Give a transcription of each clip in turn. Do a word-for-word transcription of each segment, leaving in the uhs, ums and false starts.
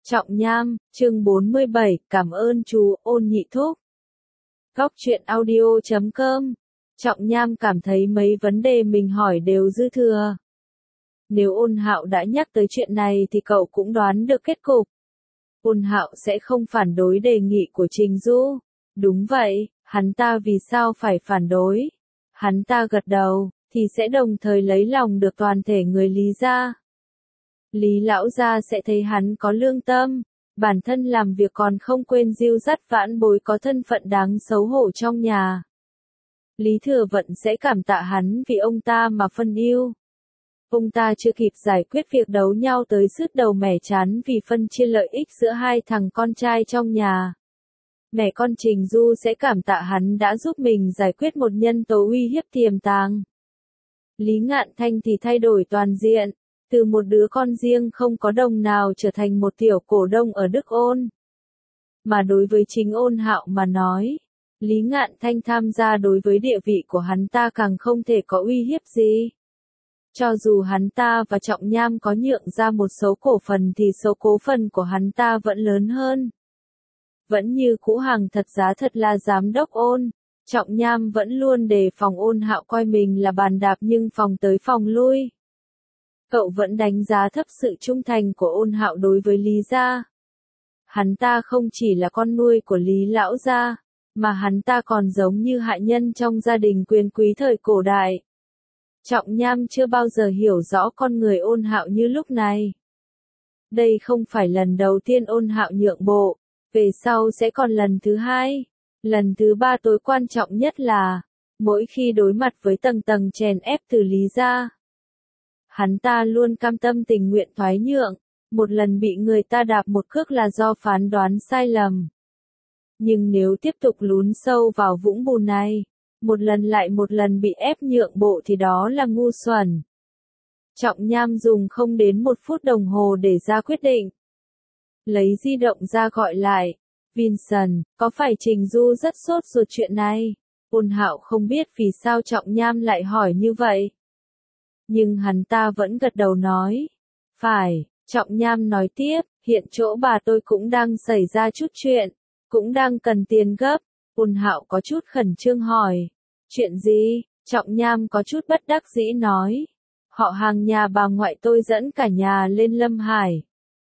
Trọng Nham, chương bốn mươi bảy, cảm ơn chú, Ôn Nhị Thúc. Góc truyện audio chấm com. Trọng Nham cảm thấy mấy vấn đề mình hỏi đều dư thừa. Nếu Ôn Hạo đã nhắc tới chuyện này thì cậu cũng đoán được kết cục. Ôn Hạo sẽ không phản đối đề nghị của Trình Du. Đúng vậy, hắn ta vì sao phải phản đối? Hắn ta gật đầu, thì sẽ đồng thời lấy lòng được toàn thể người Lý gia. Lý lão gia sẽ thấy hắn có lương tâm, bản thân làm việc còn không quên dìu dắt vãn bối có thân phận đáng xấu hổ trong nhà. Lý Thừa Vận sẽ cảm tạ hắn vì ông ta mà phân ưu. Ông ta chưa kịp giải quyết việc đấu nhau tới sứt đầu mẻ chán vì phân chia lợi ích giữa hai thằng con trai trong nhà. Mẹ con Trình Du sẽ cảm tạ hắn đã giúp mình giải quyết một nhân tố uy hiếp tiềm tàng. Lý Ngạn Thanh thì thay đổi toàn diện, từ một đứa con riêng không có đồng nào trở thành một tiểu cổ đông ở Đức Ôn. Mà đối với chính Ôn Hạo mà nói, Lý Ngạn Thanh tham gia đối với địa vị của hắn ta càng không thể có uy hiếp gì. Cho dù hắn ta và Trọng Nham có nhượng ra một số cổ phần thì số cổ phần của hắn ta vẫn lớn hơn. Vẫn như cũ hàng thật giá thật là giám đốc Ôn, Trọng Nham vẫn luôn đề phòng Ôn Hạo coi mình là bàn đạp nhưng phòng tới phòng lui. Cậu vẫn đánh giá thấp sự trung thành của Ôn Hạo đối với Lý gia. Hắn ta không chỉ là con nuôi của Lý lão gia, mà hắn ta còn giống như hạ nhân trong gia đình quyền quý thời cổ đại. Trọng Nham chưa bao giờ hiểu rõ con người Ôn Hạo như lúc này. Đây không phải lần đầu tiên Ôn Hạo nhượng bộ, về sau sẽ còn lần thứ hai. Lần thứ ba tối quan trọng nhất là, mỗi khi đối mặt với tầng tầng chèn ép từ Lý gia, hắn ta luôn cam tâm tình nguyện thoái nhượng, một lần bị người ta đạp một cước là do phán đoán sai lầm. Nhưng nếu tiếp tục lún sâu vào vũng bùn này, một lần lại một lần bị ép nhượng bộ thì đó là ngu xuẩn. Trọng Nham dùng không đến một phút đồng hồ để ra quyết định. Lấy di động ra gọi lại, Vincent, có phải Trình Du rất sốt ruột chuyện này? Ôn Hạo không biết vì sao Trọng Nham lại hỏi như vậy. Nhưng hắn ta vẫn gật đầu nói. Phải, Trọng Nham nói tiếp, hiện chỗ bà tôi cũng đang xảy ra chút chuyện, cũng đang cần tiền gấp. Ôn Hạo có chút khẩn trương hỏi. Chuyện gì? Trọng Nham có chút bất đắc dĩ nói. Họ hàng nhà bà ngoại tôi dẫn cả nhà lên Lâm Hải.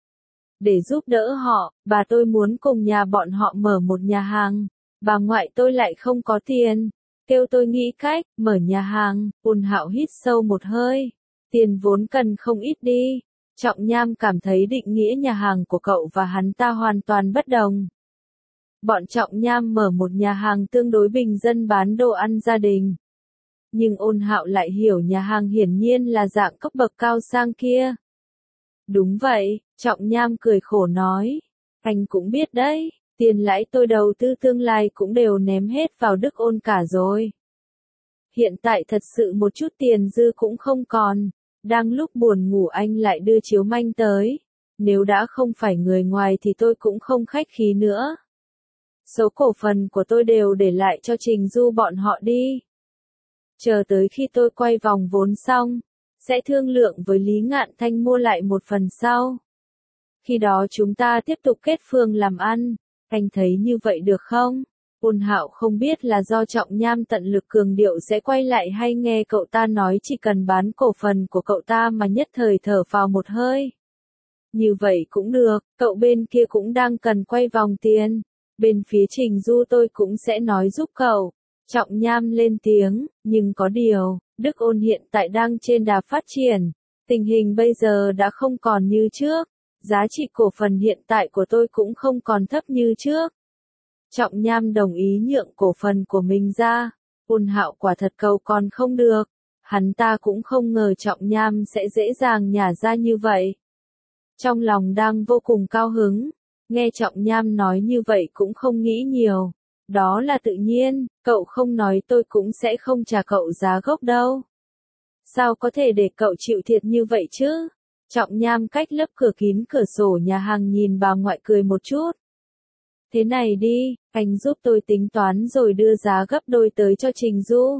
Để giúp đỡ họ, bà tôi muốn cùng nhà bọn họ mở một nhà hàng. Bà ngoại tôi lại không có tiền. Kêu tôi nghĩ cách, mở nhà hàng. Ôn Hạo hít sâu một hơi. Tiền vốn cần không ít đi. Trọng Nham cảm thấy định nghĩa nhà hàng của cậu và hắn ta hoàn toàn bất đồng. Bọn Trọng Nham mở một nhà hàng tương đối bình dân bán đồ ăn gia đình. Nhưng Ôn Hạo lại hiểu nhà hàng hiển nhiên là dạng cấp bậc cao sang kia. Đúng vậy, Trọng Nham cười khổ nói. Anh cũng biết đấy, tiền lãi tôi đầu tư tương lai cũng đều ném hết vào Đức Ôn cả rồi. Hiện tại thật sự một chút tiền dư cũng không còn. Đang lúc buồn ngủ anh lại đưa chiếu manh tới. Nếu đã không phải người ngoài thì tôi cũng không khách khí nữa. Số cổ phần của tôi đều để lại cho Trình Du bọn họ đi. Chờ tới khi tôi quay vòng vốn xong, sẽ thương lượng với Lý Ngạn Thanh mua lại một phần sau. Khi đó chúng ta tiếp tục kết phường làm ăn, anh thấy như vậy được không? Ôn Hạo không biết là do Trọng Nham tận lực cường điệu sẽ quay lại hay nghe cậu ta nói chỉ cần bán cổ phần của cậu ta mà nhất thời thở phào một hơi. Như vậy cũng được, cậu bên kia cũng đang cần quay vòng tiền. Bên phía Trình Du tôi cũng sẽ nói giúp cậu. Trọng Nham lên tiếng, nhưng có điều, Đức Ôn hiện tại đang trên đà phát triển. Tình hình bây giờ đã không còn như trước. Giá trị cổ phần hiện tại của tôi cũng không còn thấp như trước. Trọng Nham đồng ý nhượng cổ phần của mình ra. Ôn Hạo quả thật cầu còn không được. Hắn ta cũng không ngờ Trọng Nham sẽ dễ dàng nhả ra như vậy. Trong lòng đang vô cùng cao hứng. Nghe Trọng Nham nói như vậy cũng không nghĩ nhiều. Đó là tự nhiên, cậu không nói tôi cũng sẽ không trả cậu giá gốc đâu. Sao có thể để cậu chịu thiệt như vậy chứ? Trọng Nham cách lớp cửa kín cửa sổ nhà hàng nhìn bà ngoại cười một chút. Thế này đi, anh giúp tôi tính toán rồi đưa giá gấp đôi tới cho Trình Du.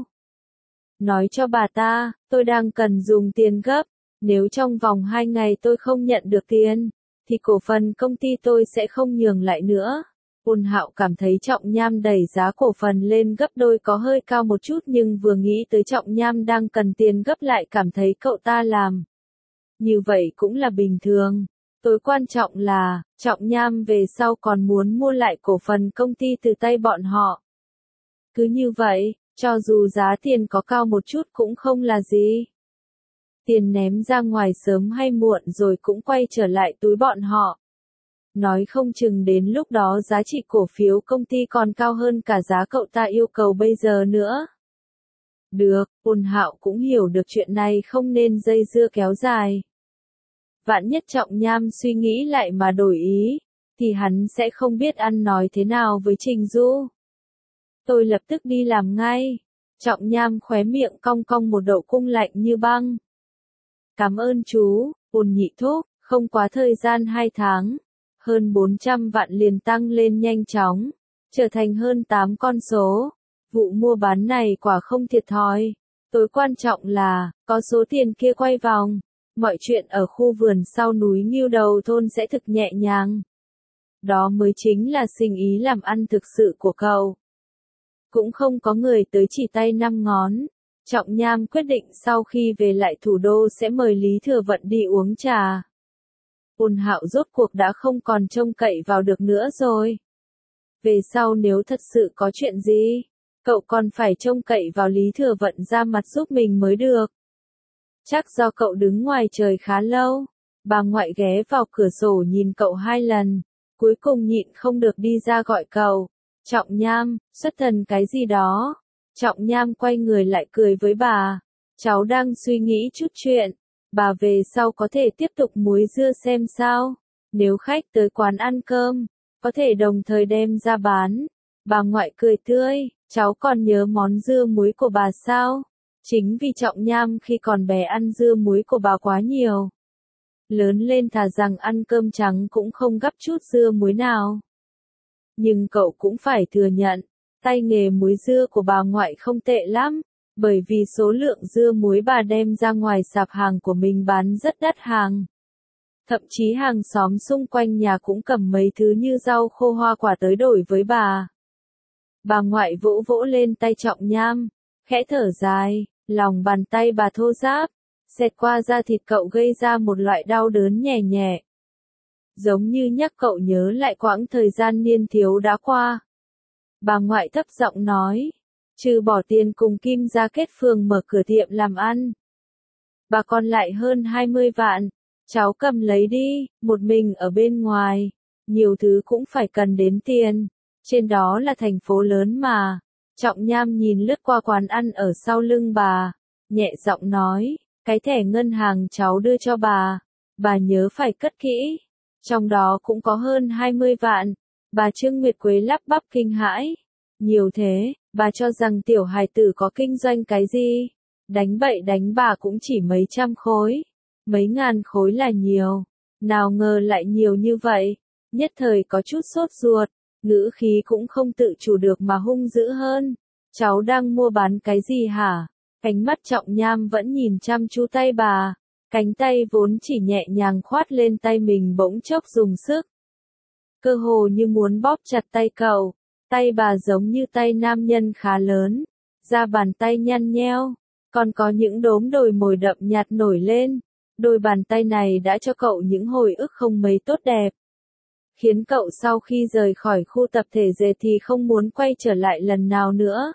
Nói cho bà ta, tôi đang cần dùng tiền gấp. Nếu trong vòng hai ngày tôi không nhận được tiền, thì cổ phần công ty tôi sẽ không nhường lại nữa. Ôn Hạo cảm thấy Trọng Nham đẩy giá cổ phần lên gấp đôi có hơi cao một chút, nhưng vừa nghĩ tới Trọng Nham đang cần tiền gấp lại cảm thấy cậu ta làm như vậy cũng là bình thường. Tối quan trọng là, Trọng Nham về sau còn muốn mua lại cổ phần công ty từ tay bọn họ. Cứ như vậy, cho dù giá tiền có cao một chút cũng không là gì. Tiền ném ra ngoài sớm hay muộn rồi cũng quay trở lại túi bọn họ. Nói không chừng đến lúc đó giá trị cổ phiếu công ty còn cao hơn cả giá cậu ta yêu cầu bây giờ nữa. Được, Ôn Hạo cũng hiểu được chuyện này không nên dây dưa kéo dài. Vạn nhất Trọng Nham suy nghĩ lại mà đổi ý, thì hắn sẽ không biết ăn nói thế nào với Trình Du. Tôi lập tức đi làm ngay. Trọng Nham khóe miệng cong cong một độ cung lạnh như băng. Cảm ơn chú, Ôn Nhị Thúc, không quá thời gian hai tháng. Hơn bốn trăm vạn liền tăng lên nhanh chóng, trở thành hơn tám con số. Vụ mua bán này quả không thiệt thòi. Tối quan trọng là, có số tiền kia quay vòng, mọi chuyện ở khu vườn sau núi Ngưu Đầu thôn sẽ thực nhẹ nhàng. Đó mới chính là sinh ý làm ăn thực sự của cậu. Cũng không có người tới chỉ tay năm ngón. Trọng Nham quyết định sau khi về lại thủ đô sẽ mời Lý Thừa Vận đi uống trà. Ôn Hạo rốt cuộc đã không còn trông cậy vào được nữa rồi. Về sau nếu thật sự có chuyện gì, cậu còn phải trông cậy vào Lý Thừa Vận ra mặt giúp mình mới được. Chắc do cậu đứng ngoài trời khá lâu, bà ngoại ghé vào cửa sổ nhìn cậu hai lần, cuối cùng nhịn không được đi ra gọi cậu. Trọng Nham, xuất thần cái gì đó. Trọng Nham quay người lại cười với bà. Cháu đang suy nghĩ chút chuyện. Bà về sau có thể tiếp tục muối dưa xem sao. Nếu khách tới quán ăn cơm, có thể đồng thời đem ra bán. Bà ngoại cười tươi, cháu còn nhớ món dưa muối của bà sao? Chính vì Trọng Nham khi còn bé ăn dưa muối của bà quá nhiều. Lớn lên thà rằng ăn cơm trắng cũng không gắp chút dưa muối nào. Nhưng cậu cũng phải thừa nhận, tay nghề muối dưa của bà ngoại không tệ lắm, bởi vì số lượng dưa muối bà đem ra ngoài sạp hàng của mình bán rất đắt hàng. Thậm chí hàng xóm xung quanh nhà cũng cầm mấy thứ như rau khô hoa quả tới đổi với bà. Bà ngoại vỗ vỗ lên tay Trọng Nham, khẽ thở dài, lòng bàn tay bà thô ráp, xẹt qua da thịt cậu gây ra một loại đau đớn nhẹ nhẹ. Giống như nhắc cậu nhớ lại quãng thời gian niên thiếu đã qua. Bà ngoại thấp giọng nói, trừ bỏ tiền cùng Kim ra kết phường mở cửa tiệm làm ăn. Bà còn lại hơn hai mươi vạn, cháu cầm lấy đi, một mình ở bên ngoài, nhiều thứ cũng phải cần đến tiền, trên đó là thành phố lớn mà. Trọng Nham nhìn lướt qua quán ăn ở sau lưng bà, nhẹ giọng nói, cái thẻ ngân hàng cháu đưa cho bà, bà nhớ phải cất kỹ, trong đó cũng có hơn hai mươi vạn. Bà Trương Nguyệt Quế lắp bắp kinh hãi, nhiều thế, bà cho rằng tiểu hài tử có kinh doanh cái gì, đánh bậy đánh bạ cũng chỉ mấy trăm khối, mấy ngàn khối là nhiều, nào ngờ lại nhiều như vậy, nhất thời có chút sốt ruột, ngữ khí cũng không tự chủ được mà hung dữ hơn. Cháu đang mua bán cái gì hả? Ánh mắt Trọng Nham vẫn nhìn chăm chú tay bà, cánh tay vốn chỉ nhẹ nhàng khoát lên tay mình bỗng chốc dùng sức. Cơ hồ như muốn bóp chặt tay cậu, tay bà giống như tay nam nhân khá lớn, da bàn tay nhăn nheo, còn có những đốm đồi mồi đậm nhạt nổi lên, đôi bàn tay này đã cho cậu những hồi ức không mấy tốt đẹp. Khiến cậu sau khi rời khỏi khu tập thể dệt thì không muốn quay trở lại lần nào nữa.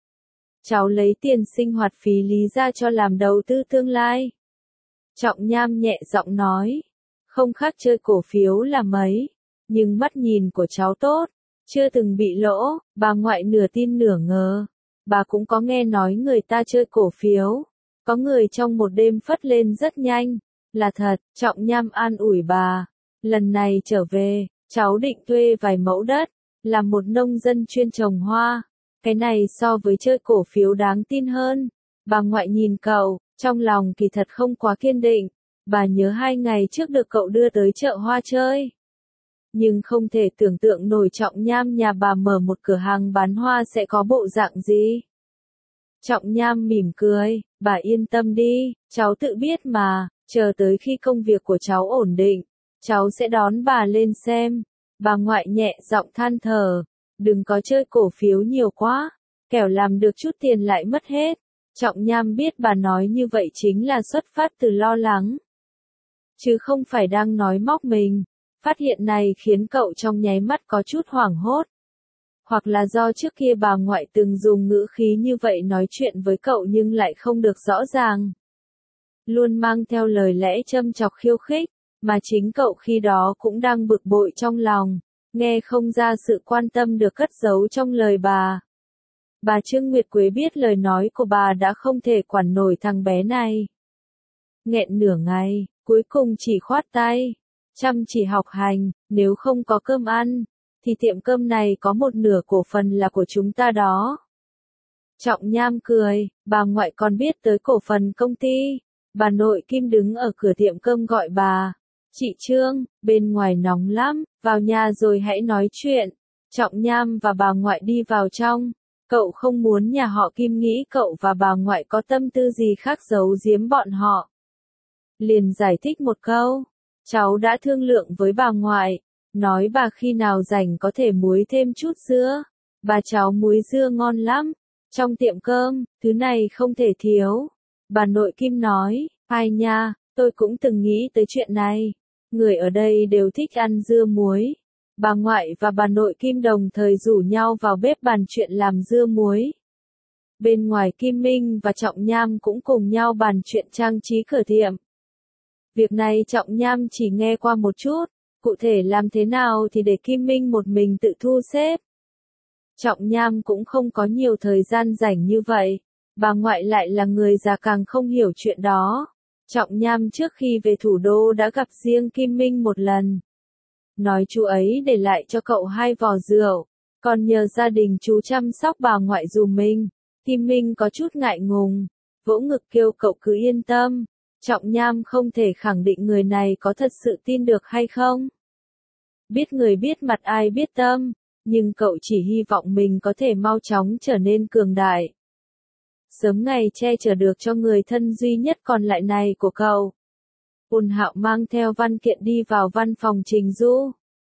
Cháu lấy tiền sinh hoạt phí Lý ra cho làm đầu tư tương lai. Trọng Nham nhẹ giọng nói, không khác chơi cổ phiếu là mấy, nhưng mắt nhìn của cháu tốt, chưa từng bị lỗ. Bà ngoại nửa tin nửa ngờ, bà cũng có nghe nói người ta chơi cổ phiếu, có người trong một đêm phất lên rất nhanh, là thật. Trọng Nham an ủi bà, lần này trở về, cháu định thuê vài mẫu đất, làm một nông dân chuyên trồng hoa, cái này so với chơi cổ phiếu đáng tin hơn. Bà ngoại nhìn cậu, trong lòng kỳ thật không quá kiên định, bà nhớ hai ngày trước được cậu đưa tới chợ hoa chơi. Nhưng không thể tưởng tượng nổi Trọng Nham nhà bà mở một cửa hàng bán hoa sẽ có bộ dạng gì. Trọng Nham mỉm cười, bà yên tâm đi, cháu tự biết mà, chờ tới khi công việc của cháu ổn định, cháu sẽ đón bà lên xem. Bà ngoại nhẹ giọng than thở, đừng có chơi cổ phiếu nhiều quá, kẻo làm được chút tiền lại mất hết. Trọng Nham biết bà nói như vậy chính là xuất phát từ lo lắng, chứ không phải đang nói móc mình. Phát hiện này khiến cậu trong nháy mắt có chút hoảng hốt. Hoặc là do trước kia bà ngoại từng dùng ngữ khí như vậy nói chuyện với cậu nhưng lại không được rõ ràng. Luôn mang theo lời lẽ châm chọc khiêu khích, mà chính cậu khi đó cũng đang bực bội trong lòng, nghe không ra sự quan tâm được cất giấu trong lời bà. Bà Trương Nguyệt Quế biết lời nói của bà đã không thể quản nổi thằng bé này. Nghẹn nửa ngày, cuối cùng chỉ khoát tay, chăm chỉ học hành, nếu không có cơm ăn, thì tiệm cơm này có một nửa cổ phần là của chúng ta đó. Trọng Nham cười, bà ngoại còn biết tới cổ phần công ty. Bà nội Kim đứng ở cửa tiệm cơm gọi bà. Chị Trương, bên ngoài nóng lắm, vào nhà rồi hãy nói chuyện. Trọng Nham và bà ngoại đi vào trong. Cậu không muốn nhà họ Kim nghĩ cậu và bà ngoại có tâm tư gì khác giấu giếm bọn họ. Liền giải thích một câu. Cháu đã thương lượng với bà ngoại, nói bà khi nào rảnh có thể muối thêm chút dưa. Bà cháu muối dưa ngon lắm. Trong tiệm cơm, thứ này không thể thiếu. Bà nội Kim nói, ai nha, tôi cũng từng nghĩ tới chuyện này. Người ở đây đều thích ăn dưa muối. Bà ngoại và bà nội Kim đồng thời rủ nhau vào bếp bàn chuyện làm dưa muối. Bên ngoài Kim Minh và Trọng Nham cũng cùng nhau bàn chuyện trang trí cửa tiệm. Việc này Trọng Nham chỉ nghe qua một chút, cụ thể làm thế nào thì để Kim Minh một mình tự thu xếp. Trọng Nham cũng không có nhiều thời gian rảnh như vậy. Bà ngoại lại là người già càng không hiểu chuyện đó. Trọng Nham trước khi về thủ đô đã gặp riêng Kim Minh một lần. Nói chú ấy để lại cho cậu hai vò rượu, còn nhờ gia đình chú chăm sóc bà ngoại dùm mình. Kim Minh có chút ngại ngùng, vỗ ngực kêu cậu cứ yên tâm. Trọng Nham không thể khẳng định người này có thật sự tin được hay không. Biết người biết mặt ai biết tâm, nhưng cậu chỉ hy vọng mình có thể mau chóng trở nên cường đại. Sớm ngày che chở được cho người thân duy nhất còn lại này của cậu. Ôn Hạo mang theo văn kiện đi vào văn phòng Trình Du.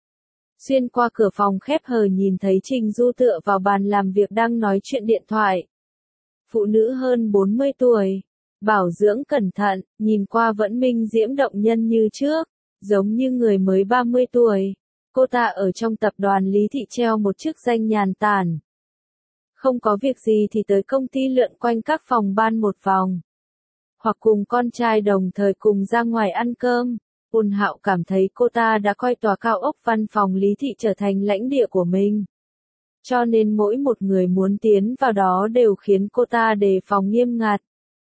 Xuyên qua cửa phòng khép hờ nhìn thấy Trình Du tựa vào bàn làm việc đang nói chuyện điện thoại. Phụ nữ hơn bốn mươi tuổi, bảo dưỡng cẩn thận, nhìn qua vẫn minh diễm động nhân như trước, giống như người mới ba mươi tuổi. Cô ta ở trong tập đoàn Lý Thị treo một chức danh nhàn tản. Không có việc gì thì tới công ty lượn quanh các phòng ban một vòng. Hoặc cùng con trai đồng thời cùng ra ngoài ăn cơm. Ôn Hạo cảm thấy cô ta đã coi tòa cao ốc văn phòng Lý Thị trở thành lãnh địa của mình. Cho nên mỗi một người muốn tiến vào đó đều khiến cô ta đề phòng nghiêm ngặt.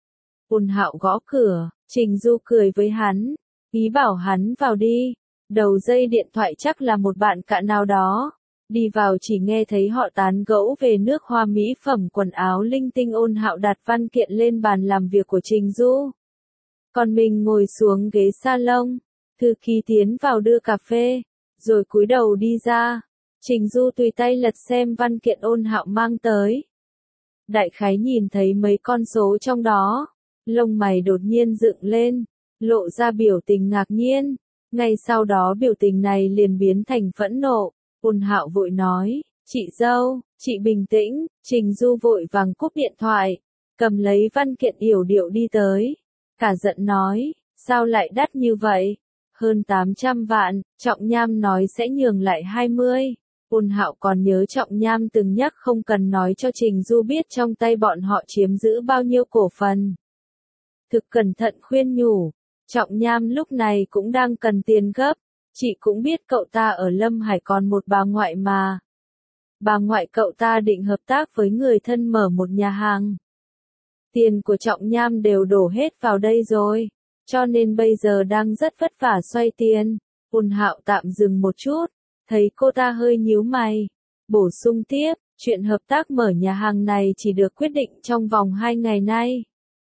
Ôn Hạo gõ cửa, Trình Du cười với hắn, ý bảo hắn vào đi. Đầu dây điện thoại chắc là một bạn cạ nào đó. Đi vào chỉ nghe thấy họ tán gẫu về nước hoa mỹ phẩm quần áo linh tinh. Ôn Hạo đặt văn kiện lên bàn làm việc của Trình Du. Còn mình ngồi xuống ghế salon. Thư ký tiến vào đưa cà phê, rồi cúi đầu đi ra. Trình Du tùy tay lật xem văn kiện Ôn Hạo mang tới. Đại khái nhìn thấy mấy con số trong đó, lông mày đột nhiên dựng lên, lộ ra biểu tình ngạc nhiên. Ngay sau đó biểu tình này liền biến thành phẫn nộ. Ôn Hạo vội nói, chị dâu, chị bình tĩnh. Trình Du vội vàng cúp điện thoại, cầm lấy văn kiện yểu điệu đi tới. Cả giận nói, sao lại đắt như vậy? Hơn tám trăm vạn, Trọng Nham nói sẽ nhường lại hai mươi. Ôn Hạo còn nhớ Trọng Nham từng nhắc không cần nói cho Trình Du biết trong tay bọn họ chiếm giữ bao nhiêu cổ phần. Thực cẩn thận khuyên nhủ, Trọng Nham lúc này cũng đang cần tiền gấp. Chị cũng biết cậu ta ở Lâm Hải còn một bà ngoại mà. Bà ngoại cậu ta định hợp tác với người thân mở một nhà hàng. Tiền của Trọng Nham đều đổ hết vào đây rồi, cho nên bây giờ đang rất vất vả xoay tiền. Ôn Hạo tạm dừng một chút, thấy cô ta hơi nhíu mày, bổ sung tiếp, chuyện hợp tác mở nhà hàng này chỉ được quyết định trong vòng hai ngày nay.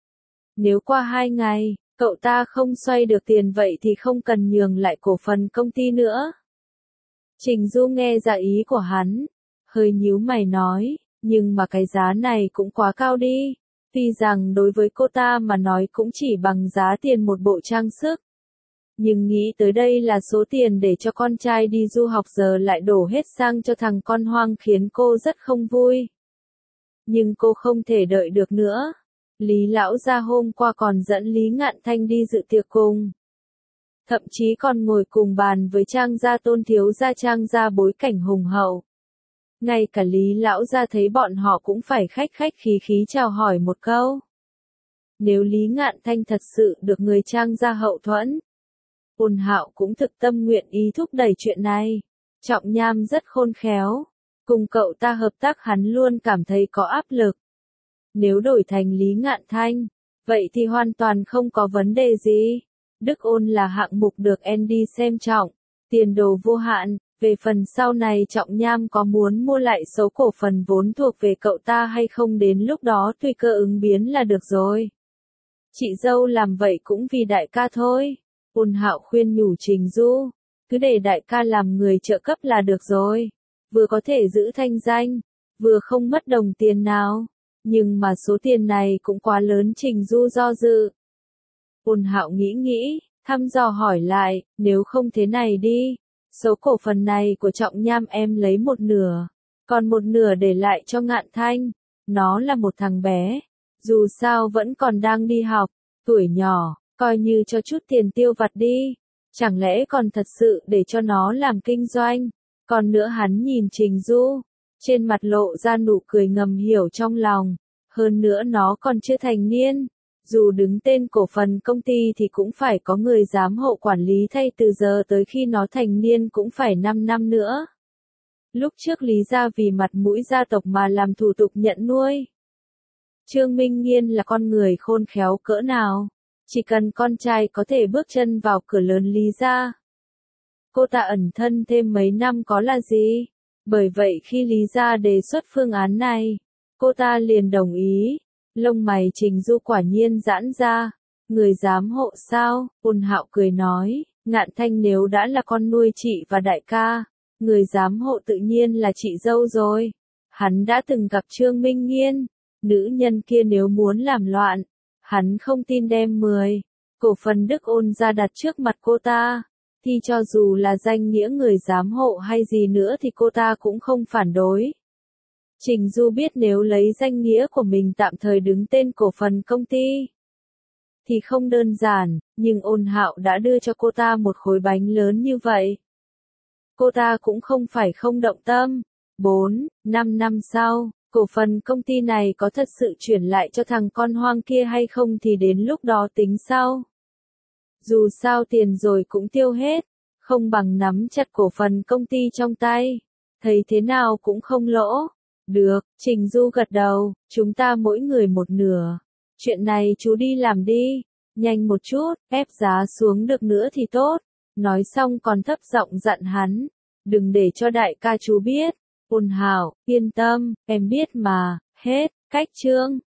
Nếu qua hai ngày, cậu ta không xoay được tiền vậy thì không cần nhường lại cổ phần công ty nữa. Trình Du nghe ra ý của hắn, hơi nhíu mày nói, nhưng mà cái giá này cũng quá cao đi. Tuy rằng đối với cô ta mà nói cũng chỉ bằng giá tiền một bộ trang sức. Nhưng nghĩ tới đây là số tiền để cho con trai đi du học giờ lại đổ hết sang cho thằng con hoang khiến cô rất không vui. Nhưng cô không thể đợi được nữa. Lý lão gia hôm qua còn dẫn Lý Ngạn Thanh đi dự tiệc cùng. Thậm chí còn ngồi cùng bàn với Trang gia Tôn thiếu gia Trang gia bối cảnh hùng hậu. Ngay cả Lý lão gia thấy bọn họ cũng phải khách khách khí khí chào hỏi một câu. Nếu Lý Ngạn Thanh thật sự được người Trang gia hậu thuẫn, Ôn Hạo cũng thực tâm nguyện ý thúc đẩy chuyện này. Trọng Nham rất khôn khéo. Cùng cậu ta hợp tác hắn luôn cảm thấy có áp lực. Nếu đổi thành Lý Ngạn Thanh, vậy thì hoàn toàn không có vấn đề gì. Đức Ôn là hạng mục được Andy xem trọng, tiền đồ vô hạn. Về phần sau này Trọng Nham có muốn mua lại số cổ phần vốn thuộc về cậu ta hay không đến lúc đó tùy cơ ứng biến là được rồi. Chị dâu làm vậy cũng vì đại ca thôi. Ôn Hạo khuyên nhủ Trình Du, cứ để đại ca làm người trợ cấp là được rồi. Vừa có thể giữ thanh danh, vừa không mất đồng tiền nào. Nhưng mà số tiền này cũng quá lớn. Trình Du do dự. Ôn Hạo nghĩ nghĩ, thăm dò hỏi lại, nếu không thế này đi. Số cổ phần này của Trọng Nham em lấy một nửa, còn một nửa để lại cho Ngạn Thanh. Nó là một thằng bé, dù sao vẫn còn đang đi học, tuổi nhỏ, coi như cho chút tiền tiêu vặt đi. Chẳng lẽ còn thật sự để cho nó làm kinh doanh? Còn nữa hắn nhìn Trình Du, trên mặt lộ ra nụ cười ngầm hiểu trong lòng. Hơn nữa nó còn chưa thành niên. Dù đứng tên cổ phần công ty thì cũng phải có người giám hộ quản lý thay từ giờ tới khi nó thành niên cũng phải năm năm nữa. Lúc trước Lý gia vì mặt mũi gia tộc mà làm thủ tục nhận nuôi. Trương Minh Nghiên là con người khôn khéo cỡ nào. Chỉ cần con trai có thể bước chân vào cửa lớn Lý gia. Cô ta ẩn thân thêm mấy năm có là gì? Bởi vậy khi Lý gia đề xuất phương án này, cô ta liền đồng ý. Lông mày Trình Du quả nhiên giãn ra. Người giám hộ sao? Ôn Hạo cười nói, Ngạn Thanh nếu đã là con nuôi chị và đại ca, người giám hộ tự nhiên là chị dâu rồi. Hắn đã từng gặp Trương Minh Nghiên, nữ nhân kia nếu muốn làm loạn, hắn không tin đem mười cổ phần Đức Ôn ra đặt trước mặt cô ta, thì cho dù là danh nghĩa người giám hộ hay gì nữa thì cô ta cũng không phản đối. Trình Du biết nếu lấy danh nghĩa của mình tạm thời đứng tên cổ phần công ty thì không đơn giản, nhưng Ôn Hạo đã đưa cho cô ta một khối bánh lớn như vậy. Cô ta cũng không phải không động tâm. bốn, năm năm sau, cổ phần công ty này có thật sự chuyển lại cho thằng con hoang kia hay không thì đến lúc đó tính sau. Dù sao tiền rồi cũng tiêu hết, không bằng nắm chặt cổ phần công ty trong tay. Thấy thế nào cũng không lỗ. Được, Trình Du gật đầu, chúng ta mỗi người một nửa. Chuyện này chú đi làm đi, nhanh một chút, ép giá xuống được nữa thì tốt. Nói xong còn thấp giọng dặn hắn, đừng để cho đại ca chú biết. Ôn Hạo, yên tâm, em biết mà, hết, cách chương.